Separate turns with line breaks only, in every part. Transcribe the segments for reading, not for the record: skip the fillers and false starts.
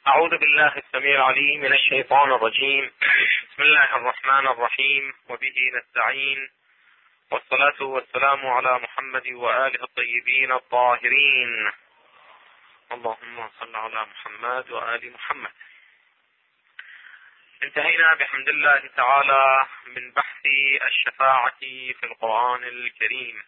أعوذ بالله السميع العليم من الشيطان الرجيم. بسم الله الرحمن الرحيم، وبه نستعين، والصلاة والسلام على محمد وآله الطيبين الطاهرين. اللهم صل على محمد وآل محمد. انتهينا بحمد الله تعالى من بحث الشفاعة في القرآن الكريم،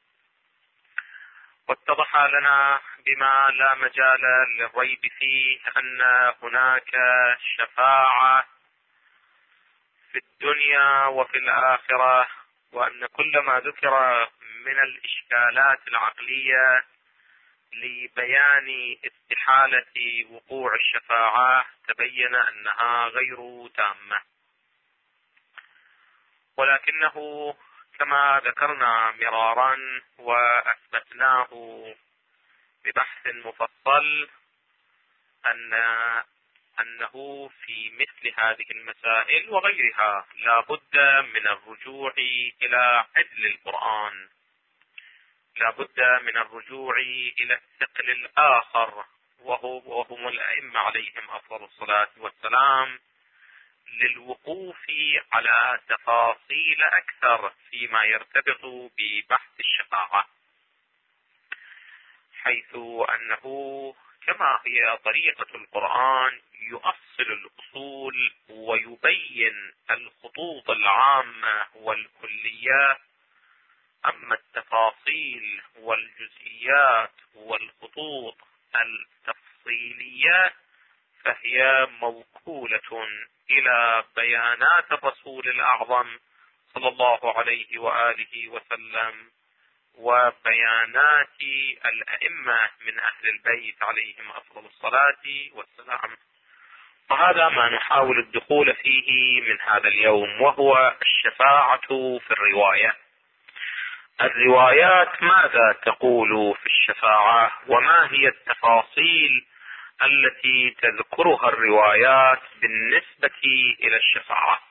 واتضح لنا بما لا مجال للريب فيه أن هناك شفاعة في الدنيا وفي الآخرة، وأن كل ما ذكر من الإشكالات العقلية لبيان استحالة وقوع الشفاعة تبين أنها غير تامة، ولكنه كما ذكرنا مرارا وأثبتناه ببحث مفصل أنه في مثل هذه المسائل وغيرها لا بد من الرجوع إلى عدل القرآن، لا بد من الرجوع إلى الثقل الآخر وهم الأئمة عليهم أفضل الصلاة والسلام، للوقوف على تفاصيل أكثر فيما يرتبط ببحث الشفاعة، حيث أنه كما هي طريقة القرآن يؤصل الأصول ويبين الخطوط العامة والكليات، أما التفاصيل والجزئيات والخطوط التفصيلية فهي موكولة إلى بيانات الرسول الأعظم صلى الله عليه وآله وسلم وبيانات الأئمة من أهل البيت عليهم أفضل الصلاة والسلام. وهذا ما نحاول الدخول فيه من هذا اليوم، وهو الشفاعة في الرواية. الروايات ماذا تقول في الشفاعة، وما هي التفاصيل التي تذكرها الروايات بالنسبة إلى الشفاعة؟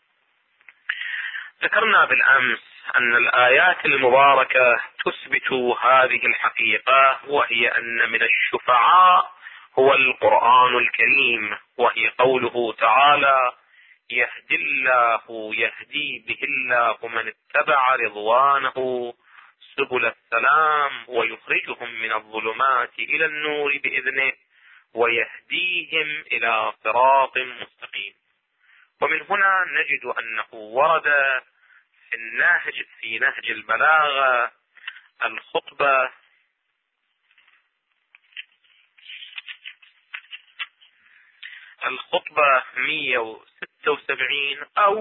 ذكرنا بالأمس أن الآيات المباركة تثبت هذه الحقيقة، وهي أن من الشفعاء هو القرآن الكريم، وهي قوله تعالى: يهدي به الله من اتبع رضوانه سبل السلام ويخرجهم من الظلمات إلى النور بإذنه ويهديهم إلى صراط مستقيم. ومن هنا نجد أنه ورد في نهج البلاغة الخطبة 176 أو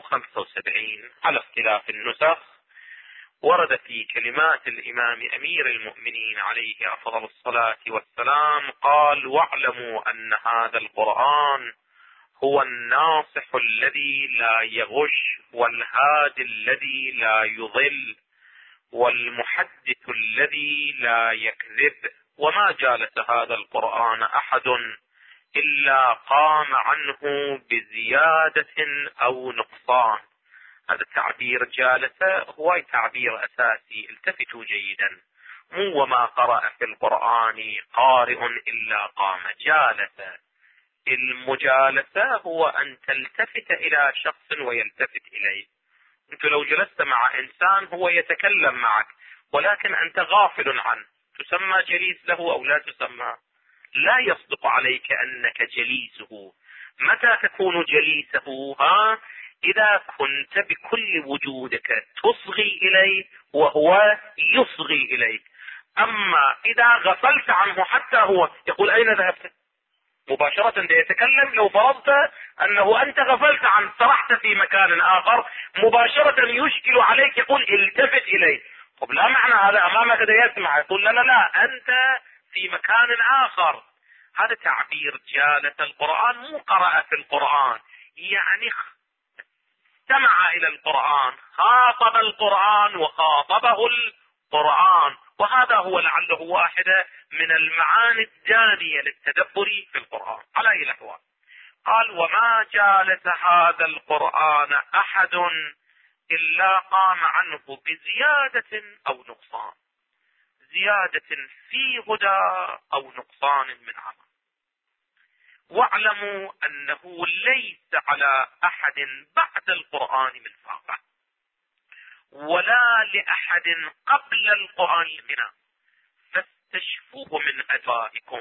175 على اختلاف النسخ، ورد في كلمات الإمام أمير المؤمنين عليه أفضل الصلاة والسلام قال: واعلموا أن هذا القرآن هو الناصح الذي لا يغش، والهادي الذي لا يضل، والمحدث الذي لا يكذب، وما جالس هذا القرآن أحد إلا قام عنه بزيادة أو نقصان. هذا التعبير جالس هو تعبير أساسي، التفتوا جيدا، مو وما قرأ في القرآن قارئ إلا قام. جالس، المجالسة هو أن تلتفت إلى شخص ويلتفت إليه. أنت لو جلست مع إنسان هو يتكلم معك ولكن أنت غافل عنه، تسمى جليس له أو لا تسمى؟ لا يصدق عليك أنك جليسه. متى تكون جليسه؟ إذا كنت بكل وجودك تصغي إليه وهو يصغي إليك. أما إذا غفلت عنه حتى هو يقول: أين ذهبت؟ مباشرة يتكلم. لو فرضت أنه أنت غفلت عنه، سرحت في مكان آخر، مباشرة يشكل عليك، يقول: التفت إليه. طب لا معنى هذا أمامك يسمع، يقول: لا أنت في مكان آخر. هذا تعبير جالس القرآن، مو قرأ في القرآن، يعني استمع إلى القرآن، خاطب القرآن وخاطبه القرآن. وهذا هو لعله واحدة من المعاني الجانية للتدبر في القرآن على أي الأحوال. قال: وما جالس هذا القرآن أحد إلا قام عنه بزيادة أو نقصان، زيادة في هدى أو نقصان من عمل. واعلموا أنه ليس على أحد بعد القرآن من فاقة، ولا لأحد قبل القرآن منه، فاستشفوه من أدوائكم،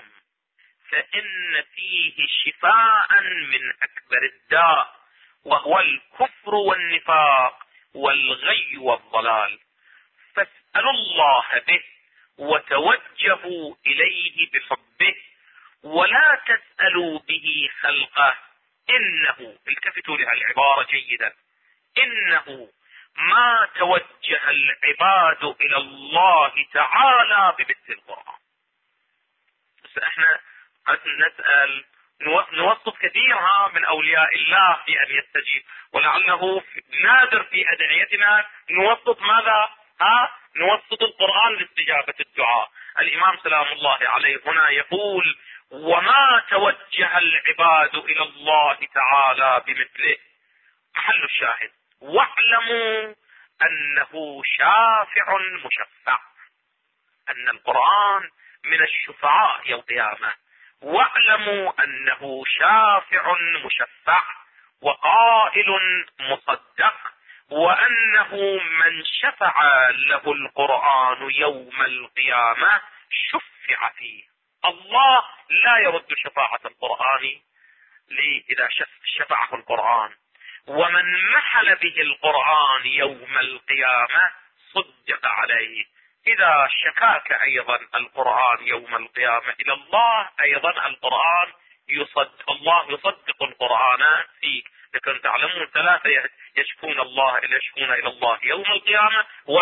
فإن فيه شفاء من أكبر الداء، وهو الكفر والنفاق والغي والضلال، فاسألوا الله به وتوجهوا إليه بحبه، ولا تسألوا به خلقه، إنه، التفتوا لهالعبارة جيدا، إنه ما توجه العباد إلى الله تعالى بمثل القرآن. بس احنا قد نسأل نوصف كثيرا من أولياء الله في أن يستجيب، ولعله نادر في أدعيتنا نوصف ماذا؟ نوصف القرآن لاستجابة الدعاء. الإمام سلام الله عليه هنا يقول: وما توجه العباد إلى الله تعالى بمثله. محل الشاهد: واعلموا أنه شافع مشفع، أن القرآن من الشفعاء يوم القيامة. واعلموا أنه شافع مشفع وقائل مصدق، وأنه من شفع له القرآن يوم القيامة شفع فيه. الله لا يرد شفاعة القرآن إذا شفعه القرآن، ومن محل به القرآن يوم القيامة صدق عليه. إذا شكاك أيضا القرآن يوم القيامة إلى الله، أيضا القرآن الله يصدق القرآن فيك. لكن تعلمون ثلاثة يشكون إلى الله يوم القيامة،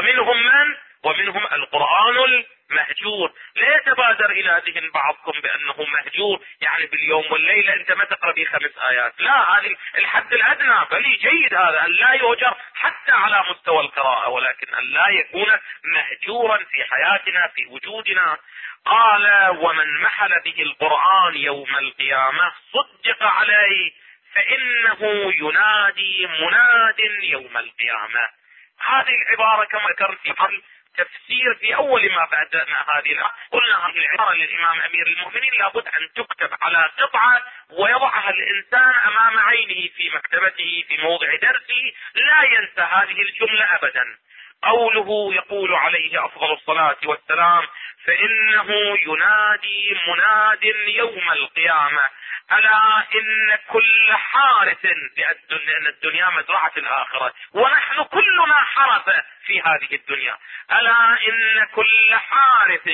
ومنهم القرآن المهجور. لا يتبادر إلى ذهن بعضكم بأنه مهجور يعني باليوم والليلة أنت ما تقرأ به 5 آيات، لا، هذه الحد الأدنى. بل جيد هذا أن لا يهجر حتى على مستوى القراءة، ولكن أن لا يكون مهجورا في حياتنا في وجودنا. قال: ومن محل به القرآن يوم القيامة صدق عليه، فإنه ينادي مناد يوم القيامة. هذه العبارة كما ذكرت في قبل تفسير في أول ما بدأنا هذه الآية، قلنا هذه العبارة للإمام أمير المؤمنين لابد أن تكتب على قطعة ويضعها الإنسان أمام عينه في مكتبته في موضع درسه، لا ينسى هذه الجملة أبدا. قوله يقول عليه أفضل الصلاة والسلام: فإنه ينادي مناد يوم القيامة ألا إن كل حارث، لأن الدنيا مزرعة الآخرة ونحن كلنا حرث في هذه الدنيا، ألا إن كل حارث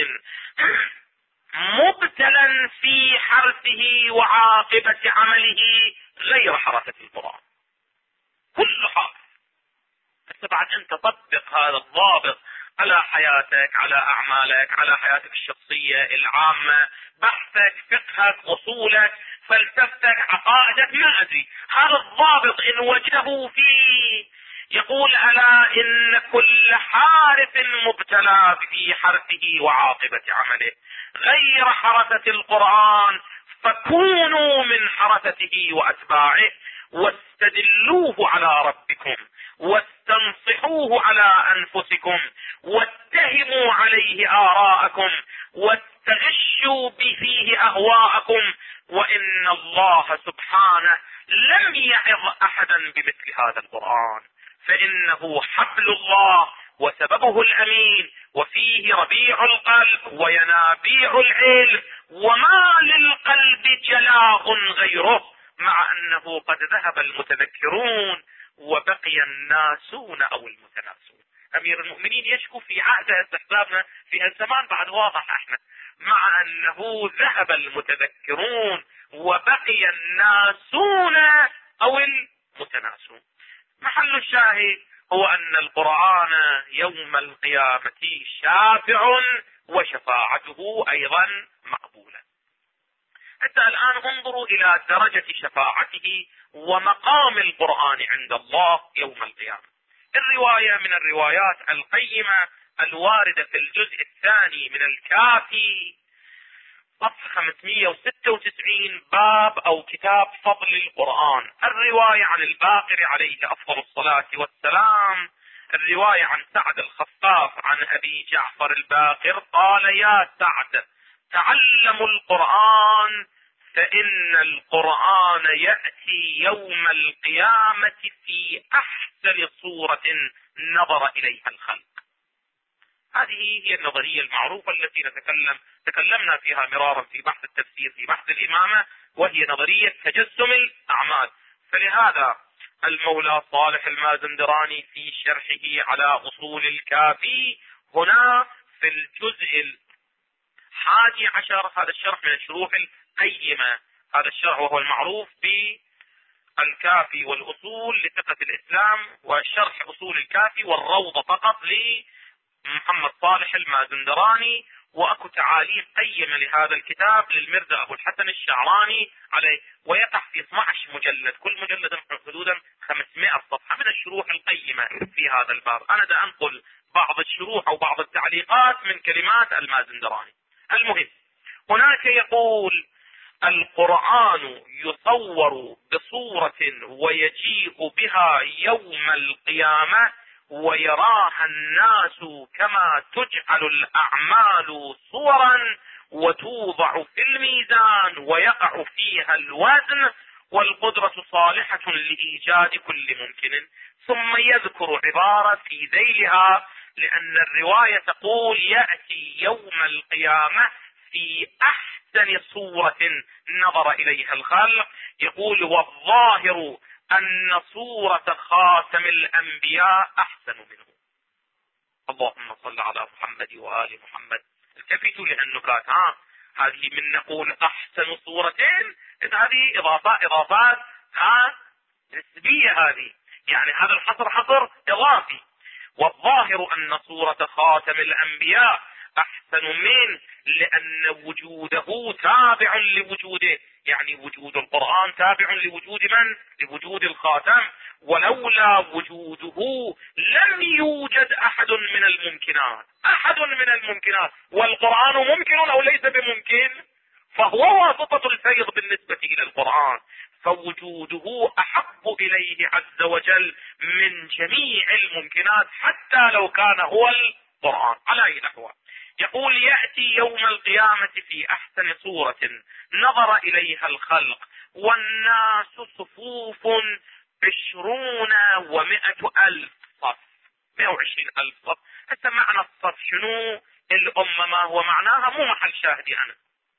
مبتلا في حرثه وعاقبة عمله غير حرثة القرآن. كل حارث. بعد أن تطبق هذا الضابط على حياتك، على أعمالك، على حياتك الشخصية العامة، بحثك، فقهك، أصولك، فلسفتك، عقائدك، ما أدري، هذا الضابط إن وجده فيه يقول: ألا إن كل حارث مبتلى في حرثه وعاقبة عمله غير حرثة القرآن، فكونوا من حرثته وأتباعه، واستدلوه على ربكم، واستنصحوه على أنفسكم، واتهموا عليه آراءكم، واستغشوا فيه أهواءكم، وإن الله سبحانه لم يعظ أحدا بمثل هذا القرآن، فإنه حبل الله وسببه الأمين، وفيه ربيع القلب وينابيع العلم، وما للقلب جلاء غيره، مع أنه قد ذهب المتذكرون وبقي الناسون أو المتناسون. أمير المؤمنين يشكو في عهد استحبابنا في الزمان بعد واضح احنا، مع أنه ذهب المتذكرون وبقي الناسون أو المتناسون. محل الشاهد هو أن القرآن يوم القيامة شافع وشفاعته أيضا مقبولة. حتى الآن انظروا إلى درجة شفاعته ومقام القرآن عند الله يوم القيامة. الرواية من الروايات القيمة الواردة في الجزء الثاني من الكافي صفحة 596 باب أو كتاب فضل القرآن، الرواية عن الباقر عليه أفضل الصلاة والسلام، الرواية عن سعد الخفاف عن أبي جعفر الباقر قال: يا سعد تعلموا القرآن فإن القرآن يأتي يوم القيامة في أحسن صورة نظر إليها الخلق. هذه هي النظرية المعروفة التي تكلمنا فيها مرارا في بحث التفسير في بحث الإمامة، وهي نظرية تجسم الأعمال. فلهذا المولى صالح المازندراني في شرحه على أصول الكافي هنا في الجزء 11، هذا الشرح من الشروح القيمة، هذا الشرح وهو المعروف بالكافي والأصول لفقه الإسلام، وشرح أصول الكافي والروضة فقط لمحمد صالح المازندراني، واكو تعاليم قيمة لهذا الكتاب للمرزا ابو الحسن الشعراني عليه، ويقع في 12 مجلد، كل مجلد حدودا 500 صفحة من الشروح القيمة في هذا الباب. انا دا انقل بعض الشروح او بعض التعليقات من كلمات المازندراني. المهم هناك يقول: القرآن يصور بصورة ويجيء بها يوم القيامة ويراها الناس كما تجعل الأعمال صورا وتوضع في الميزان ويقع فيها الوزن، والقدرة صالحة لإيجاد كل ممكن. ثم يذكر عبارة في ذيلها، لأن الرواية تقول: يأتي يوم القيامة في أحسن صورة نظر إليها الخلق. يقول: والظاهر أن صورة خاتم الأنبياء أحسن منه. اللهم صل على محمد وآل محمد. التفتوا للنكات، هذه من نقول أحسن صورتين، هذه إضافات نسبية، هذه يعني هذا الحصر حصر إضافي. والظاهر أن صورة خاتم الأنبياء أحسن منه، لأن وجوده تابع لوجوده، يعني وجود القرآن تابع لوجود من؟ لوجود الخاتم. ولولا وجوده لم يوجد أحد من الممكنات، والقرآن ممكن أو ليس بممكن، فهو واسطة الفيض بالنسبة إلى القرآن، فوجوده أحب إليه عز وجل من جميع الممكنات حتى لو كان هو القرآن. على أي نحو يقول: يأتي يوم القيامة في أحسن صورة نظر إليها الخلق والناس صفوف 20 و100,000 صف، 120,000 صف. هسه معنى الصف شنو؟ الأمة ما هو معناها؟ مو محل شاهدي أنا.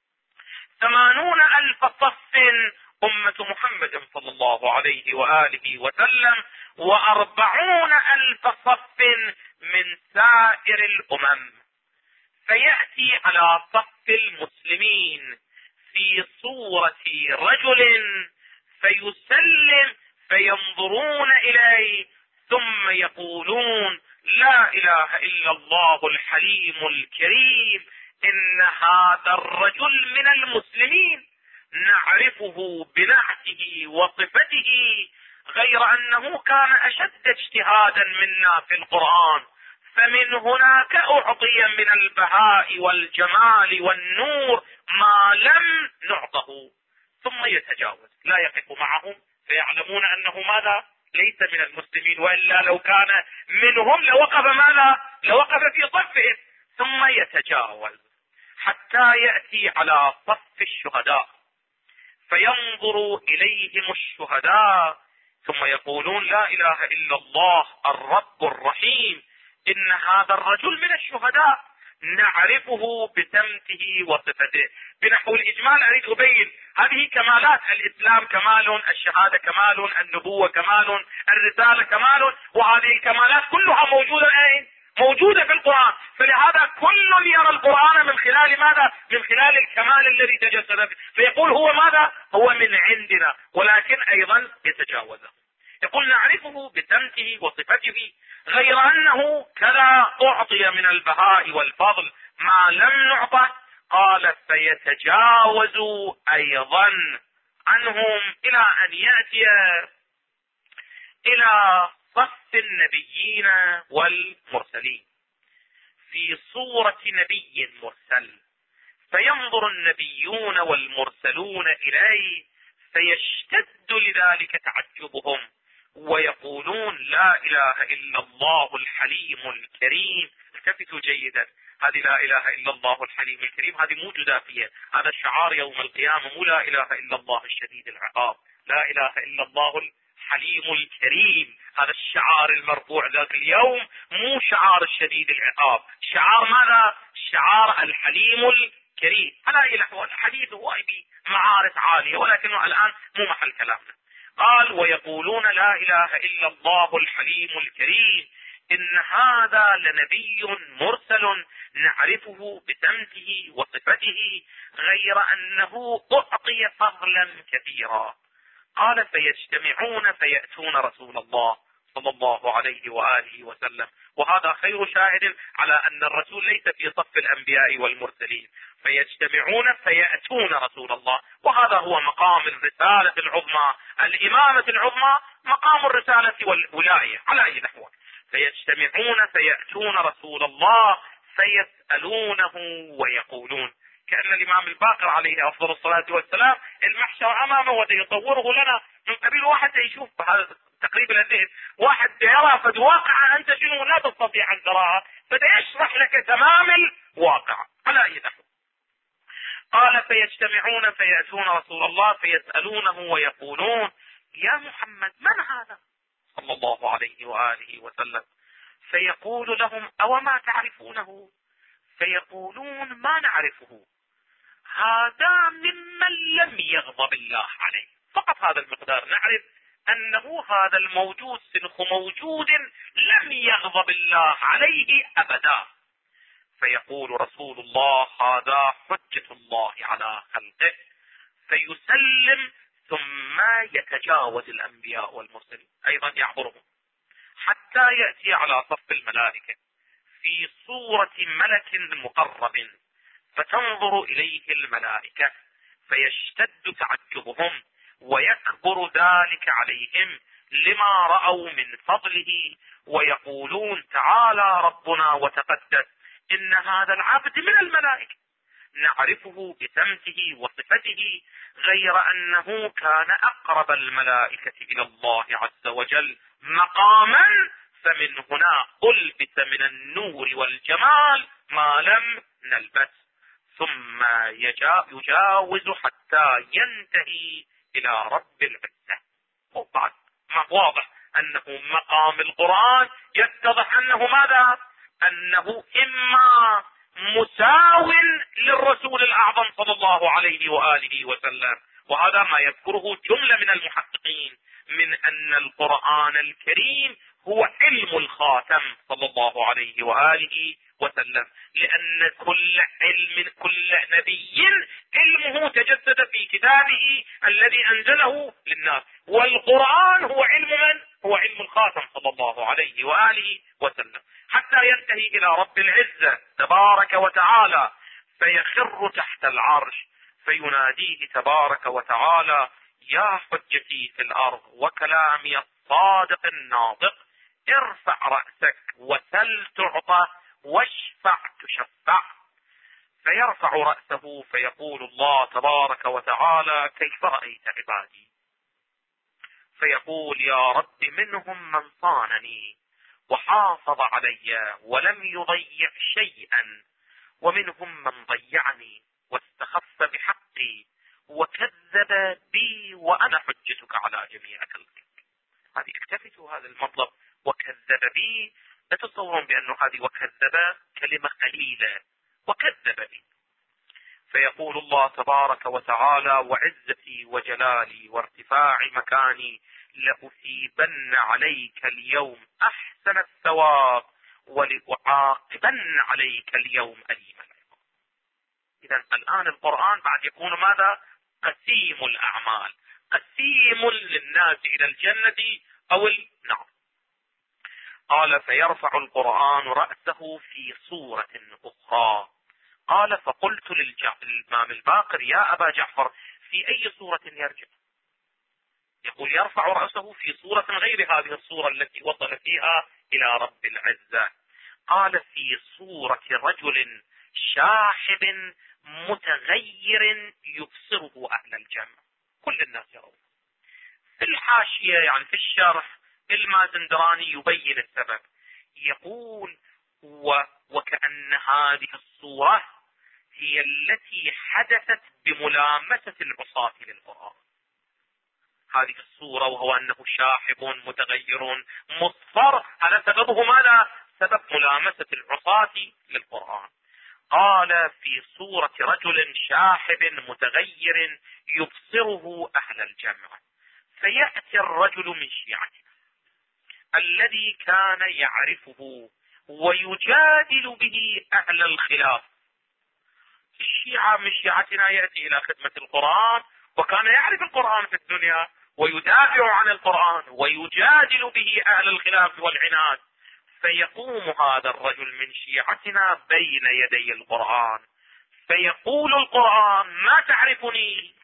80,000 صف أمة محمد صلى الله عليه وآله وسلم، و40,000 صف من سائر الأمم. فيأتي على صف المسلمين في صورة رجل فيسلم، فينظرون إليه ثم يقولون: لا إله إلا الله الحليم الكريم، إن هذا الرجل من المسلمين، نعرفه بنعته وصفته، غير أنه كان أشد اجتهادا منا في القرآن، فمن هناك أعطي من البهاء والجمال والنور ما لم نعطه. ثم يتجاوز، لا يقف معهم، فيعلمون أنه ماذا؟ ليس من المسلمين، وإلا لو كان منهم لوقف ماذا؟ لوقف في صفهم. ثم يتجاوز حتى يأتي على صف الشهداء، فينظر إليهم الشهداء ثم يقولون: لا إله إلا الله الرب الرحيم، إن هذا الرجل من الشهداء، نعرفه بسمته وصفته. بنحو الإجمال أريد أبين هذه كمالات الإسلام: كمال، الشهادة كمال، النبوة كمال، الرسالة كمال، وهذه الكمالات كلها موجودة أين؟ موجودة في القرآن. فلهذا كل يرى القرآن من خلال ماذا؟ من خلال الكمال الذي تجسد فيه، فيقول هو ماذا؟ هو من عندنا، ولكن أيضا يتجاوزه. يقول: نعرفه بسمته وصفته، غير أنه كذا أعطي من البهاء والفضل ما لم نعطه. قال: فيتجاوز أيضا عنهم إلى أن يأتي إلى صف النبيين والمرسلين في صورة نبي مرسل، فينظر النبيون والمرسلون إليه فيشتد لذلك تعجبهم، ويقولون: لا إله إلا الله الحليم الكريم. التفتوا جيدا، هذه لا إله إلا الله الحليم الكريم، هذه مو جزافية، هذا الشعار يوم القيامة، مو لا إله إلا الله الشديد العقاب، لا إله إلا الله الحليم الكريم، هذا الشعار المرفوع ذاك اليوم، مو شعار الشديد العقاب، شعار ماذا؟ شعار الحليم الكريم. على أي نحو الحديث هو بمعارف عالية، ولكنه الآن مو محل كلامنا. قال ويقولون لا إله إلا الله الحليم الكريم إن هذا لنبي مرسل نعرفه بسمته وصفته غير أنه أعطي فضلا كثيرا. قال فيجتمعون فيأتون رسول الله صلى الله عليه وآله وسلم، وهذا خير شاهد على أن الرسول ليس في صف الأنبياء والمرسلين، فيجتمعون فيأتون رسول الله، وهذا هو مقام الرسالة العظمى، الإمامة العظمى، مقام الرسالة والولاية على أي نحو. فيجتمعون فيأتون رسول الله فيسألونه ويقولون، كأن الإمام الباقر عليه أفضل الصلاة والسلام المحشر أمامه ويصوره لنا من قبيل واحد يشوف هذا تقريب الذهن، واحد يرى فد واقع أنت شنو لا تستطيع أن تراها، فيشرح لك تمام الواقع على أي نحو. قال فيجتمعون فيأتون رسول الله فيسألونه ويقولون يا محمد من هذا صلى الله عليه وآله وسلم؟ فيقول لهم أو ما تعرفونه؟ فيقولون ما نعرفه، هذا ممن لم يغضب الله عليه، فقط هذا المقدار نعرف أنه هذا الموجود سنخ موجود لم يغضب الله عليه أبدا. فيقول رسول الله هذا حجة الله على خلقه، فيسلم ثم يتجاوز الأنبياء والمرسلين أيضا يعبرهم حتى يأتي على صف الملائكة في صورة ملك مقرب، فتنظر إليه الملائكة فيشتد تعجبهم ويكبر ذلك عليهم لما رأوا من فضله، ويقولون تعالى ربنا وتقدس إن هذا العبد من الملائكة نعرفه بسمته وصفته غير أنه كان أقرب الملائكة إلى الله عز وجل مقاما، فمن هنا ألبس من النور والجمال ما لم نلبس، ثم يجاوز حتى ينتهي إلى رب العزة. وبعد ما واضح أنه مقام القرآن يتضح أنه ماذا؟ أنه إما مساو للرسول الأعظم صلى الله عليه وآله وسلم، وهذا ما يذكره جملة من المحققين من أن القرآن الكريم هو علم الخاتم صلى الله عليه وآله وسلم، لأن كل علم كل نبي علمه تجسد في كتابه الذي أنزله للناس، والقرآن هو علم من؟ هو علم الخاتم صلى الله عليه وآله وسلم، حتى ينتهي إلى رب العزة تبارك وتعالى فيخر تحت العرش فيناديه تبارك وتعالى يا حجتي في الأرض وكلامي الصادق الناطق، ارفع رأسك وسل تعطى واشفع تشفع. فيرفع رأسه فيقول الله تبارك وتعالى كيف رأيت عبادي؟ فيقول يا رب منهم من صانني وحافظ علي ولم يضيع شيئا، ومنهم من ضيعني واستخف بحقي وكذب بي وأنا حجتك على جميع خلقك. هذه اكتفتوا هذا المطلب وكذب بي، لا تتصورون بأنه هذه وكذب كلمة قليلة، وكذب بي. فيقول الله تبارك وتعالى وعزتي وجلالي وارتفاع مكاني لأثيبن عليك اليوم أحسن الثواب ولأعاقبن عليك اليوم أليم العقاب. إذا الآن القرآن بعد يكون ماذا؟ قسيم الأعمال، قسيم للناس إلى الجنة أو النار. قال فيرفع القرآن رأسه في صورة أخرى. قال فقلت للإمام الباقر يا أبا جعفر في أي صورة يرجع؟ يقول يرفع رأسه في صورة غير هذه الصورة التي وصل فيها إلى رب العزة. قال في صورة رجل شاحب متغير يبصره أهل الجنة، كل الناس يرون. في الحاشية يعني في الشرح المازندراني يبين السبب، يقول وكأن هذه الصورة هي التي حدثت بملامسة العصاة للقرآن. هذه الصورة وهو أنه شاحب متغير مصفر، هذا سببه ماذا؟ سبب ملامسة العصاة للقرآن. قال في صورة رجل شاحب متغير يبصره أهل الجمع، فيأتي الرجل من شيعته الذي كان يعرفه ويجادل به أهل الخلاف. الشيعة من شيعتنا يأتي إلى خدمة القرآن وكان يعرف القرآن في الدنيا ويدافع عن القرآن ويجادل به أهل الخلاف والعناد، فيقوم هذا الرجل من شيعتنا بين يدي القرآن فيقول القرآن ما تعرفني؟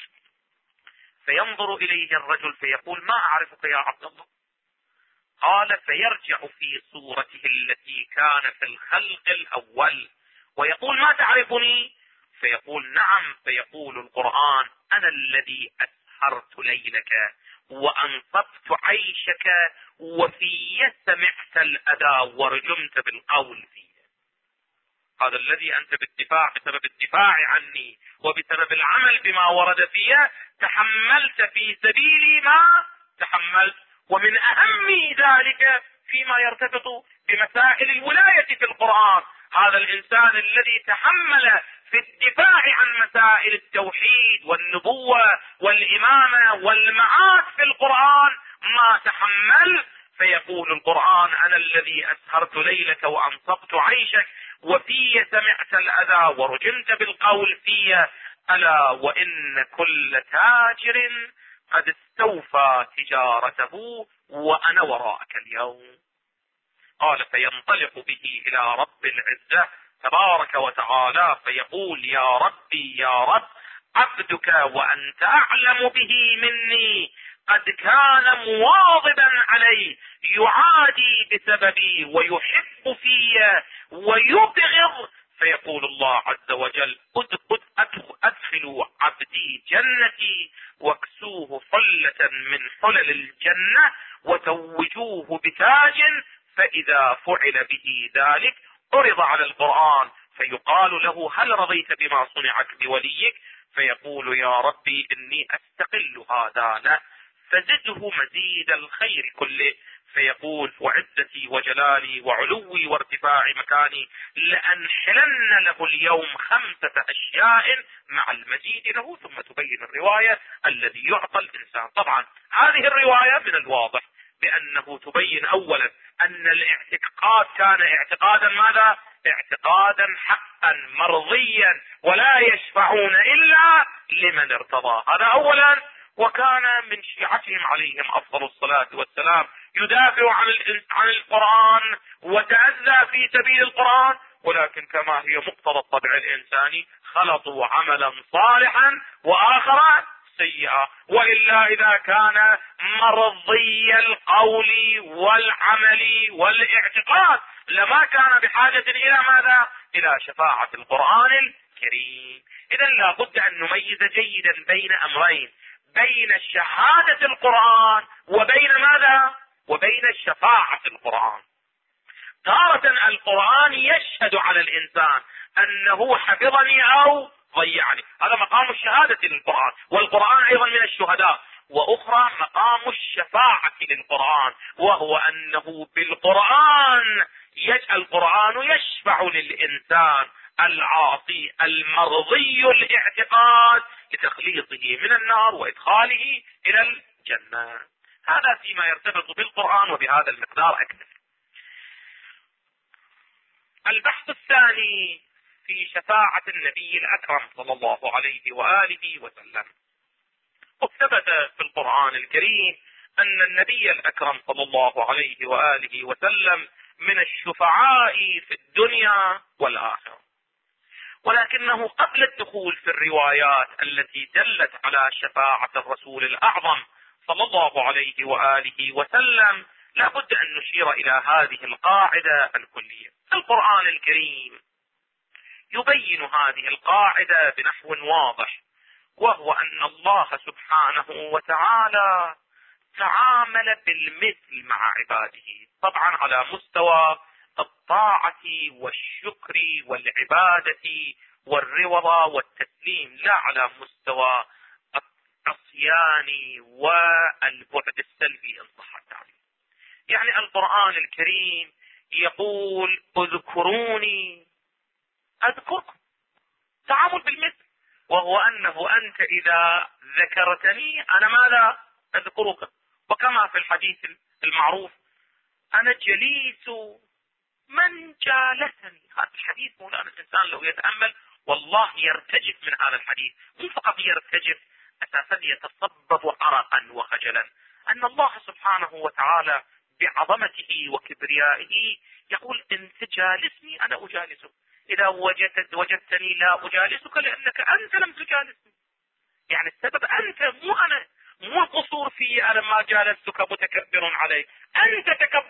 فينظر إليه الرجل فيقول ما أعرفك يا عبد الله. قال فيرجع في صورته التي كان في الخلق الأول ويقول ما تعرفني؟ فيقول نعم. فيقول القرآن أنا الذي أسهرت ليلك وأنصفت عيشك وفي سمعت الأذى ورجمت بالقول فيه. هذا الذي أنت بالدفاع بسبب الدفاع عني وبسبب العمل بما ورد فيه تحملت في سبيلي ما تحملت، ومن أهم ذلك فيما يرتبط بمسائل الولاية في القرآن. هذا الإنسان الذي تحمل في الدفاع عن مسائل التوحيد والنبوة والإمامة والمعاد في القرآن ما تحمل، فيقول القرآن أنا الذي أسهرت ليلك وأنصبت عيشك وفي سمعت الأذى ورجمت بالقول في ألا وإن كل تاجر قد استوفى تجارته وأنا وراءك اليوم. قال فينطلق به إلى رب العزة تبارك وتعالى فيقول يا ربي يا رب عبدك وأنت أعلم به مني قد كان مواظبا علي يعادي بسببي ويحب في ويبغض، فيقول الله عز وجل أدخلوا عبدي جنتي واكسوه حلة من حلل الجنة وتوجوه بتاج، فإذا فعل به ذلك عرض على القرآن فيقال له هل رضيت بما صنعت بوليك؟ فيقول يا ربي إني أستقل هذا له فزده مزيد الخير كله، فيقول وعزتي وجلالي وعلوي وارتفاع مكاني لأنحلن له اليوم 5 أشياء مع المزيد له. ثم تبين الرواية الذي يعطى الإنسان. طبعا هذه الرواية من الواضح بأنه تبين أولا أن الاعتقاد كان اعتقادا ماذا؟ اعتقادا حقا مرضيا ولا يشفعون إلا لمن ارتضى. هذا أولا. وكان من شيعتهم عليهم أفضل الصلاة والسلام يدافع عن القرآن وتأذى في سبيل القرآن، ولكن كما هي مقتضى الطبع الإنساني خلطوا عملا صالحا وآخر سيئا، وإلا إذا كان مرضي القول والعمل والاعتقاد لما كان بحاجة إلى ماذا؟ إلى شفاعة القرآن الكريم. إذا لا بد أن نميز جيدا بين أمرين، بين شهادة القرآن وبين ماذا؟ وبين شفاعة القرآن. تارة القرآن يشهد على الإنسان أنه حفظني أو ضيعني، هذا مقام الشهادة للقرآن، والقرآن أيضا من الشهداء. وأخرى مقام الشفاعة للقرآن، وهو أنه بالقرآن القرآن يشفع للإنسان العاصي المرضي الاعتقاد لتخليصه من النار وإدخاله إلى الجنة. هذا فيما يرتبط بالقرآن، وبهذا المقدار أكثر. البحث الثاني في شفاعة النبي الأكرم صلى الله عليه وآله وسلم. ثبت في القرآن الكريم أن النبي الأكرم صلى الله عليه وآله وسلم من الشفعاء في الدنيا والآخرة، ولكنه قبل الدخول في الروايات التي دلت على شفاعة الرسول الأعظم صلى الله عليه وآله وسلم لا بد أن نشير إلى هذه القاعدة الكلية. القرآن الكريم يبين هذه القاعدة بنحو واضح، وهو أن الله سبحانه وتعالى تعامل بالمثل مع عباده، طبعا على مستوى الطاعة والشكر والعبادة والرضا والتسليم، لا على مستوى العصيان والبعد السلبي إن صح التعبير. يعني القرآن الكريم يقول اذكروني اذكركم، تعامل بالمثل، وهو انه انت اذا ذكرتني انا ماذا اذكرك. وكما في الحديث المعروف انا جليس من جالسني. هذا الحديث مولانا الانسان لو يتأمل والله يرتجف من هذا الحديث، مو فقط يرتجف، اساسا يتصبب عرقا وخجلا ان الله سبحانه وتعالى بعظمته وكبريائه يقول انت جالسني انا اجالسك، اذا وجدتني لا اجالسك لانك انت لم تجالسني. يعني السبب انت مو انا، مو القصور في انا ما جالستك متكبر عليك، انت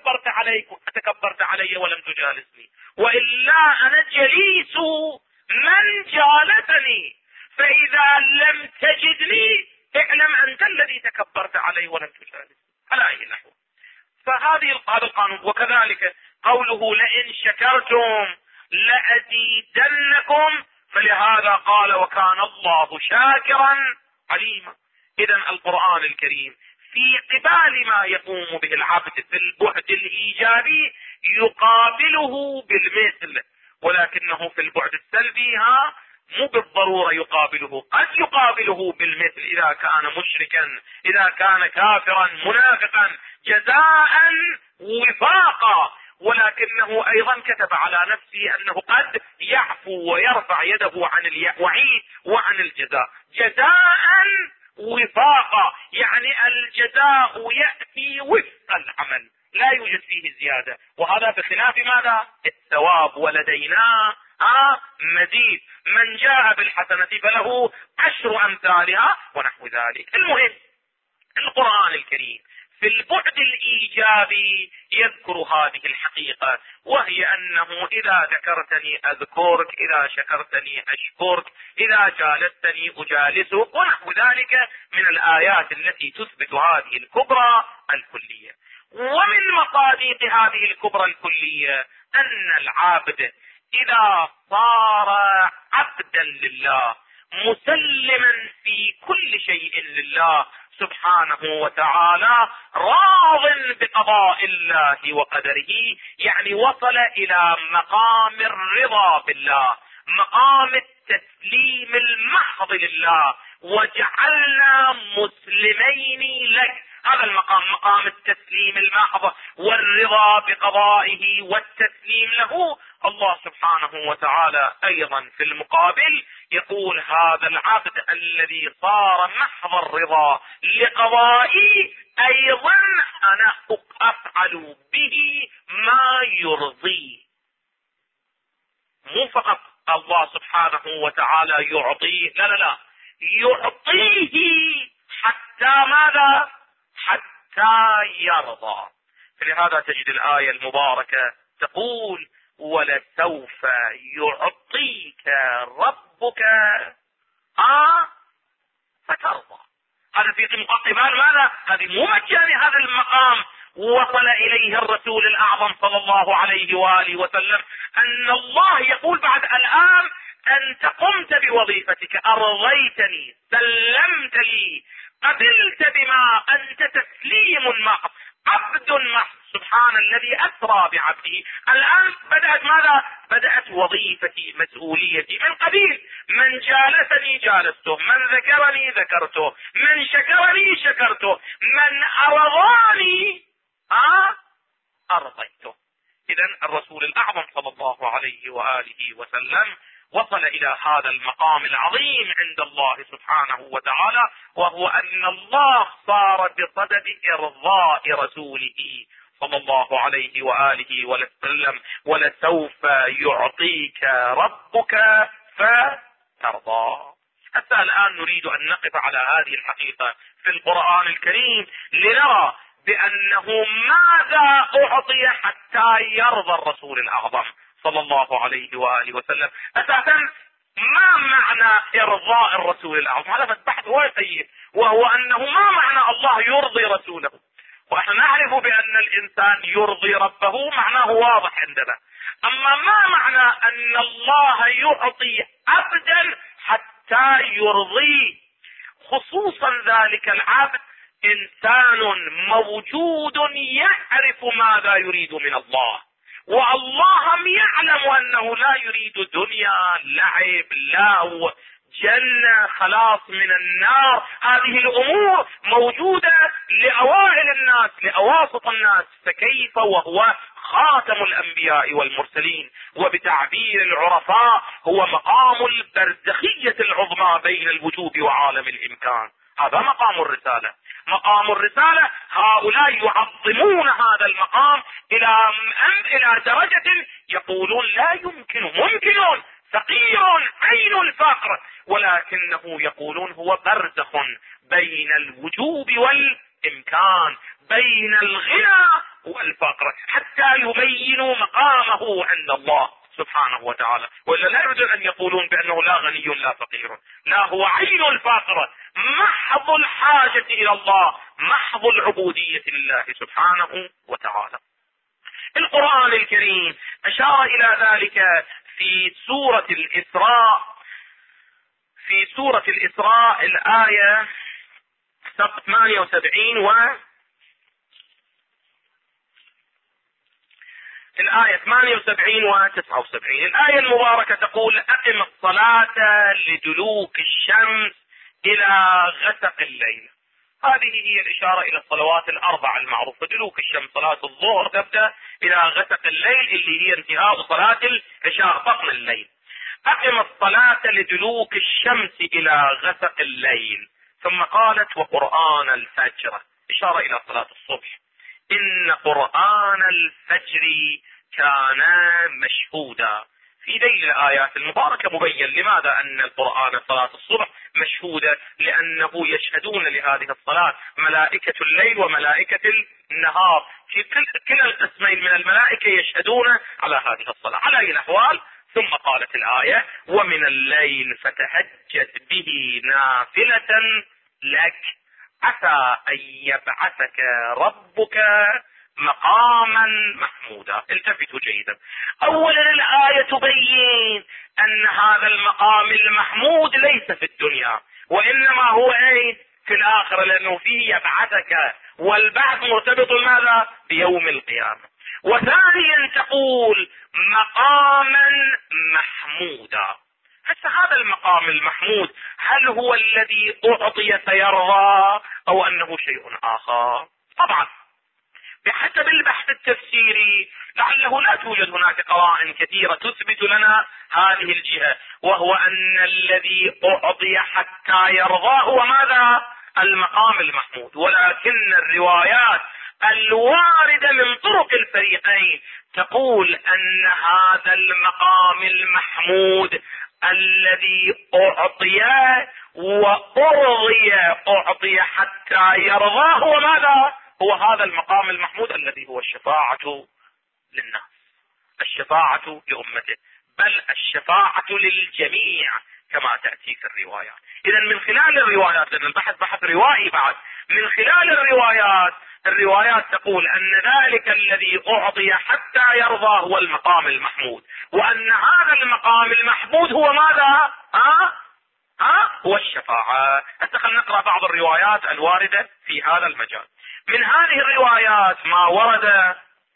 تكبرت علي ولم تجالسني، والا انا جليس من جالسني، فاذا لم تجدني اعلم انت الذي تكبرت علي ولم تجالسني على اي نحو. فهذا القانون. وكذلك قوله لئن شكرتم لأزيدنكم، فلهذا قال وكان الله شاكرا عليما. اذا القرآن الكريم في قبال ما يقوم به العبد في البعد الايجابي يقابله بالمثل، ولكنه في البعد السلبي مو بالضرورة يقابله، قد يقابله بالمثل اذا كان مشركا، اذا كان كافرا منافقا، جزاء وفاقا، ولكنه ايضا كتب على نفسه انه قد يعفو ويرفع يده عن الوعيد وعن الجزاء، جزاء وفاقا، يعني الجزاء يأتي وفق العمل لا يوجد فيه زيادة، وهذا بخلاف ماذا؟ الثواب، ولدينا مزيد، من جاء بالحسنة فله 10 أمثالها ونحو ذلك. المهم القرآن الكريم في البعد الإيجابي يذكر هذه الحقيقة، وهي أنه إذا ذكرتني أذكرك، إذا شكرتني أشكرك، إذا جالستني أجالسك، ونحو ذلك من الآيات التي تثبت هذه الكبرى الكلية. ومن مصادق هذه الكبرى الكلية أن العابد إذا صار عبدا لله مسلما في كل شيء لله سبحانه وتعالى، راض بقضاء الله وقدره، يعني وصل الى مقام الرضا بالله، مقام التسليم المحض لله، وجعلنا مسلمين لك. هذا المقام مقام التسليم المحض والرضا بقضائه والتسليم له. الله سبحانه وتعالى ايضا في المقابل يقول هذا العبد الذي صار محض الرضا لقضائي ايضا انا افعل به ما يرضي. مو فقط الله سبحانه وتعالى يعطيه، لا، يعطيه حتى ماذا؟ حتى يرضى. فلهذا تجد الآية المباركة تقول ولسوف يعطيك ربك فترضى. هذا في قبال ماذا؟ هذه مو مجاني، هذا المقام وصل إليه الرسول الأعظم صلى الله عليه وآله وسلم، أن الله يقول بعد الآن أنت قمت بوظيفتك، أرضيتني، سلمت لي، قبلت بما أنت تسليم محض، عبد محض. سبحان الذي أسرى بعبده. الآن بدأت ماذا؟ بدأت وظيفتي، مسؤوليتي من قبيل من جالسني جالسته، من ذكرني ذكرته، من شكرني شكرته، من أرضاني أرضيته. إذن الرسول الأعظم صلى الله عليه وآله وسلم وصل إلى هذا المقام العظيم عند الله سبحانه وتعالى، وهو أن الله صار بصدد إرضاء رسوله صلى الله عليه وآله وسلم ولسوف يعطيك ربك فترضى. حتى الآن نريد أن نقف على هذه الحقيقة في القرآن الكريم لنرى بأنه ماذا أعطي حتى يرضى الرسول الأعظم صلى الله عليه وآله وسلم. أساسا ما معنى إرضاء الرسول الأعظم؟ هذا البحث هو طيب، وهو أنه ما معنى الله يرضي رسوله. ونحن نعرف بأن الإنسان يرضي ربه، معناه واضح عندنا. أما ما معنى أن الله يعطي عبدا حتى يرضيه؟ خصوصا ذلك العبد إنسان موجود يعرف ماذا يريد من الله، والله يعلم أنه لا يريد دنيا، لعب، لهو، جنة، خلاص من النار. هذه الأمور موجودة لأوائل الناس، لأواسط الناس، فكيف وهو خاتم الأنبياء والمرسلين، وبتعبير العرفاء هو مقام البرزخية العظمى بين الوجود وعالم الإمكان. هذا مقام الرسالة. مقام الرسالة هؤلاء يعظمون هذا المقام إلى درجة يقولون لا يمكن، ممكن، فقير عين الفقر، ولكنه يقولون هو برزخ بين الوجوب والإمكان، بين الغنى والفقر، حتى يبينوا مقامه عند الله سبحانه وتعالى. وإلا لا يريدون أن يقولون بأنه لا غني لا فقير، لا، هو عين الفقر، محض الحاجة إلى الله، محض العبودية لله سبحانه وتعالى. القرآن الكريم أشار إلى ذلك في سورة الإسراء الآية 78 الآية 78 و 79. الآية المباركة تقول: أقم الصلاة لدلوك الشمس إلى غسق الليل. هذه هي الإشارة إلى الصلوات الأربع المعروفة. دلوك الشمس صلاة الظهر تبدأ إلى غسق الليل اللي هي انتهاء صلاة العشاء، بطن الليل. أقم الصلاة لدلوك الشمس إلى غسق الليل. ثم قالت: وقرآن الفجر، إشارة إلى صلاة الصبح. إن قرآن الفجر كان مشهودا. في ذيل الآيات المباركة مبين لماذا أن القرآن صلاة الصبح مشهودة، لأنه يشهدون لهذه الصلاة ملائكة الليل وملائكة النهار، في كلا القسمين من الملائكة يشهدون على هذه الصلاة. على أي الأحوال، ثم قالت الآية: ومن الليل فتهجد به نافلة لك عسى أن يبعثك ربك مقاما محمودا. التفتوا جيدا. أولا الآية تبين أن هذا المقام المحمود ليس في الدنيا، وإنما هو في الآخرة، لأنه فيه يبعثك، والبعث مرتبط ماذا؟ بيوم القيامة. وثانيا تقول مقاما محمودا. هذا المقام المحمود هل هو الذي أعطي فيرضى أو أنه شيء آخر؟ طبعا بحسب البحث التفسيري لعله لا توجد هناك قرائن كثيرة تثبت لنا هذه الجهة، وهو أن الذي أعطي حتى يرضى هو ماذا؟ المقام المحمود. ولكن الروايات الواردة من طرق الفريقين تقول أن هذا المقام المحمود الذي أعطي أعطي حتى يرضى هو ماذا؟ هو هذا المقام المحمود الذي هو الشفاعة للناس، الشفاعة لأمته، بل الشفاعة للجميع كما تأتي في الروايات. إذا من خلال الروايات، لأن البحث بحث روائي بعد، من خلال الروايات تقول أن ذلك الذي أعطي حتى يرضى هو المقام المحمود، وأن هذا المقام المحمود هو ماذا؟ هو الشفاعة. حتى خلينا نقرأ بعض الروايات الواردة في هذا المجال. من هذه الروايات ما ورد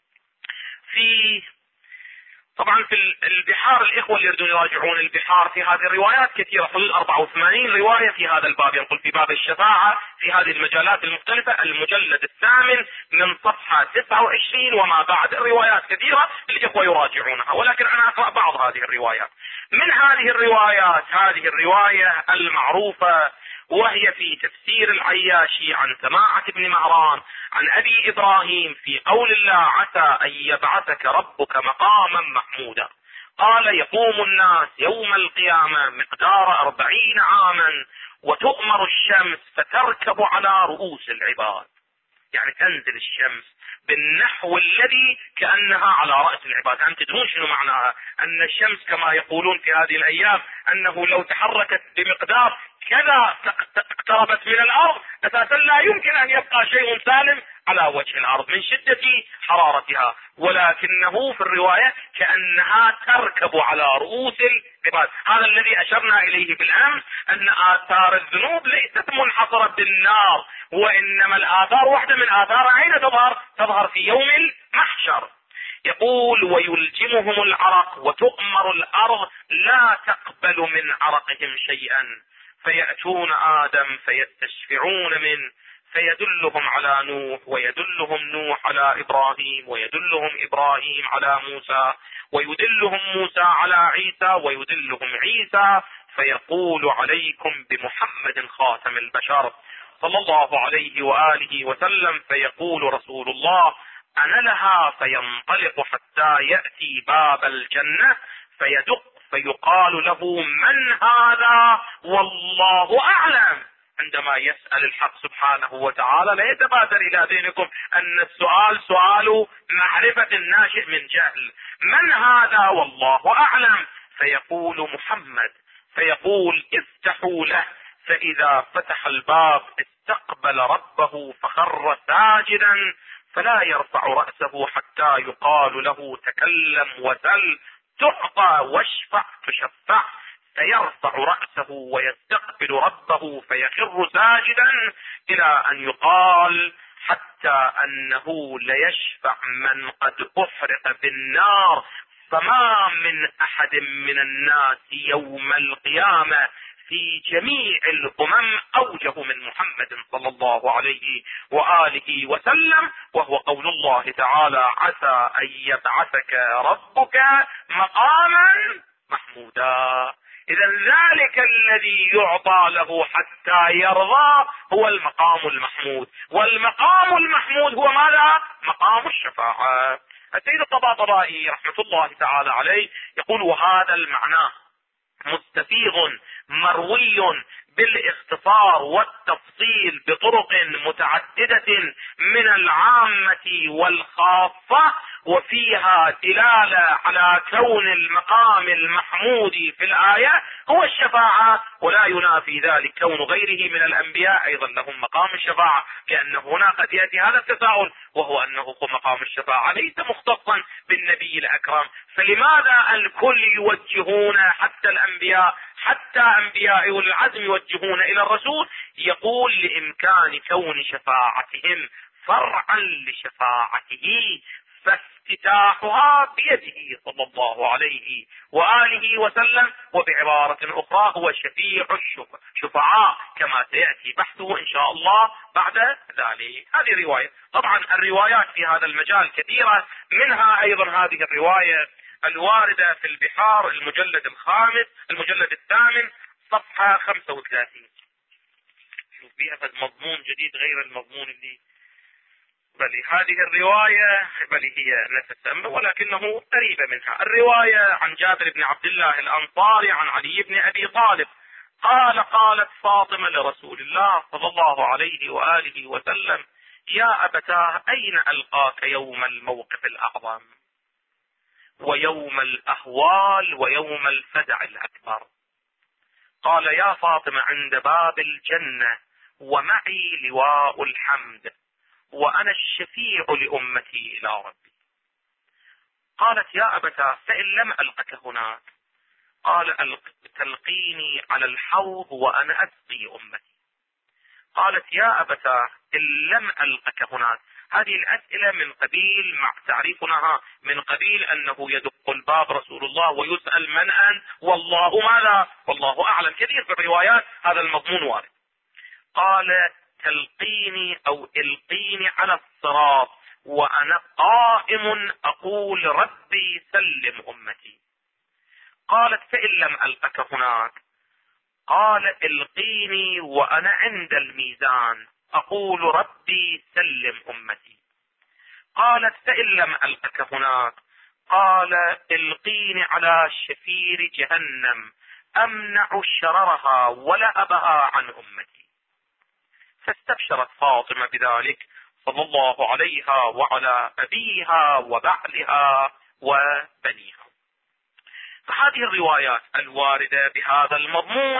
طبعا في البحار، الإخوة اللي يريدون يراجعون البحار، في هذه الروايات كثيرة، حدود 84 رواية في هذا الباب، ينقل في باب الشفاعة في هذه المجالات المختلفة، المجلد 8 من صفحة 29 وما بعد. الروايات كثيرة، الإخوة يراجعونها، ولكن أنا أقرأ بعض هذه الروايات. من هذه الروايات هذه الرواية المعروفة، وهي في تفسير العياشي عن سماعة بن مهران عن أبي إبراهيم في قول الله: عسى أن يبعثك ربك مقاما محمودا. قال: يقوم الناس يوم القيامة مقدار 40 عاما، وتؤمر الشمس فتركب على رؤوس العباد. يعني تنزل الشمس بالنحو الذي كأنها على رأس العباد. يعني تدرون شنو معناها؟ أن الشمس كما يقولون في هذه الأيام أنه لو تحركت بمقدار كذا اقتربت من الارض اساسا لا يمكن ان يبقى شيء سالم على وجه الارض من شدة حرارتها، ولكنه في الرواية كأنها تركب على رؤوس العباد. هذا الذي اشرنا اليه بالامس، ان اثار الذنوب ليست منحصرة بالنار، وانما الاثار واحدة من اثارها اين تظهر في يوم المحشر. يقول ويلجمهم العرق وتؤمر الارض لا تقبل من عرقهم شيئا، فيأتون آدم فيستشفعون منه فيدلهم على نوح، ويدلهم نوح على إبراهيم، ويدلهم إبراهيم على موسى، ويدلهم موسى على عيسى، ويدلهم عيسى، فيقول عليكم بمحمد خاتم البشر صلى الله عليه وآله وسلم، فيقول رسول الله أنا لها، فينطلق حتى يأتي باب الجنة فيدق فيقال له من هذا والله أعلم. عندما يسأل الحق سبحانه وتعالى لا يتبادر إلى ذهنكم أن السؤال سؤال معرفة ناشئ من جهل. من هذا والله أعلم، فيقول محمد، فيقول افتحوا له، فإذا فتح الباب استقبل ربه فخر ساجدا، فلا يرفع رأسه حتى يقال له تكلم وسل تعطى واشفع تشفع، فيرفع رأسه ويستقبل ربه فيخر ساجدا الى ان يقال حتى انه ليشفع من قد احرق بالنار، فما من احد من الناس يوم القيامة في جميع الامم اوجه من محمد صلى الله عليه وآله وسلم، وهو قول الله تعالى عسى ان يبعثك ربك مقاما محمودا. اذا ذلك الذي يعطى له حتى يرضى هو المقام المحمود، والمقام المحمود هو ماذا؟ مقام الشفاعة. السيد الطباطبائي رحمة الله تعالى عليه يقول وهذا المعنى مستفيض مروي بالاختصار والتفصيل بطرق متعددة من العامة والخاصة، وفيها دلالة على كون المقام المحمود في الآية هو الشفاعة، ولا ينافي ذلك كون غيره من الأنبياء أيضا لهم مقام الشفاعة، لأن هنا قد يأتي هذا التساؤل وهو أنه مقام الشفاعة ليس مختصا بالنبي الأكرم، فلماذا الكل يوجهون حتى الأنبياء، حتى أنبياء أولي العزم يوجهون إلى الرسول؟ يقول لإمكان كون شفاعتهم فرعا لشفاعته، فافتتاحها بيده صلى الله عليه وآله وسلم، وبعبارة أخرى هو شفيع الشفعاء كما سيأتي بحثه إن شاء الله بعد ذلك. هذه رواية. طبعا الروايات في هذا المجال كثيرة، منها أيضا هذه الرواية الواردة في البحار المجلد الثامن صفحة 35. شوف فيها مضمون جديد غير المضمون اللي بل هذه الرواية بل هي نفس ولكنه قريبة منها. الرواية عن جابر بن عبد الله الأنصاري عن علي بن أبي طالب قالت فاطمة لرسول الله صلى الله عليه وآله وسلم يا أبتاه أين ألقاك يوم الموقف الأعظم ويوم الأهوال ويوم الفزع الأكبر؟ قال يا فاطمة عند باب الجنة ومعي لواء الحمد وأنا الشفيع لأمتي إلى ربي. قالت يا أبتاه فإن لم ألقك هناك؟ قال تلقيني على الحوض وأنا أسقي أمتي. قالت يا أبتاه إن لم ألقك هناك. هذه الأسئلة من قبيل مع تعريفنا من قبيل أنه يدق الباب رسول الله ويسأل من أنت والله ماذا والله أعلم، كثير في الروايات هذا المضمون وارد. قال تلقيني أو القيني على الصراط وأنا قائم أقول ربي سلم أمتي. قالت فإن لم ألقك هناك؟ قال القيني وأنا عند الميزان أقول ربي سلم أمتي. قالت فإن لم ألقك هناك؟ قال القيني على شفير جهنم أمنع شررها ولأبها عن أمتي. فاستبشرت فاطمة بذلك صلى الله عليها وعلى أبيها وبعلها وبنيها. فهذه الروايات الواردة بهذا المضمون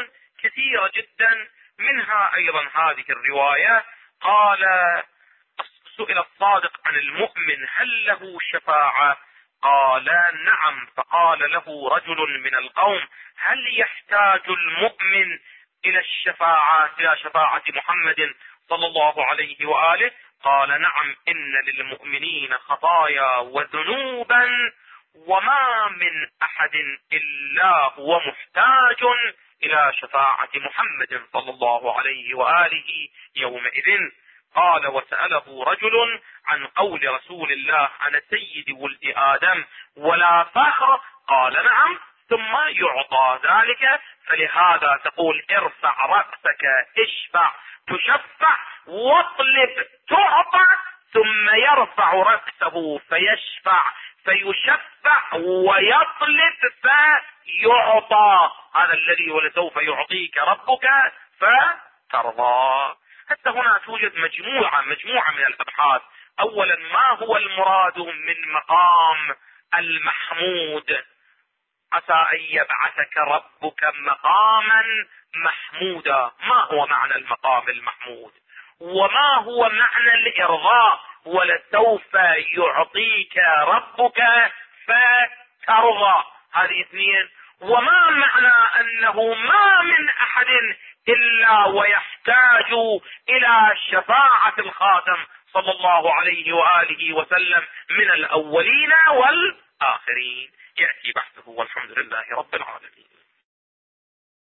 كثيرة جدا، منها أيضا هذه الرواية. قال: سئل الصادق عن المؤمن هل له شفاعة؟ قال: نعم. فقال له رجل من القوم: هل يحتاج المؤمن إلى الشفاعة، إلى شفاعة محمد صلى الله عليه وآله؟ قال: نعم، إن للمؤمنين خطايا وذنوبا، وما من أحد إلا هو محتاج إلى شفاعة محمد صلى الله عليه وآله يومئذ. قال: وسأله رجل عن قول رسول الله: أنا سيد ولد آدم ولا فخر؟ قال: نعم. ثم يعطى ذلك. فلهذا تقول: ارفع رأسك، اشفع تشفع، واطلب تعطى. ثم يرفع رأسه فيشفع فيشفع ويطلب فيعطى. هذا الذي ولسوف يعطيك ربك فترضى. حتى هنا توجد مجموعة من الأبحاث. أولا، ما هو المراد من مقام المحمود؟ عسى أن يبعثك ربك مقاما محمودا. ما هو معنى المقام المحمود؟ وما هو معنى الإرضاء؟ ولسوف يعطيك ربك فترضى. هذه اثنين. وما معنى أنه ما من أحد إلا ويحتاج إلى شفاعة الخاتم صلى الله عليه وآله وسلم من الأولين والآخرين؟ يأتي بحثه، والحمد لله رب العالمين.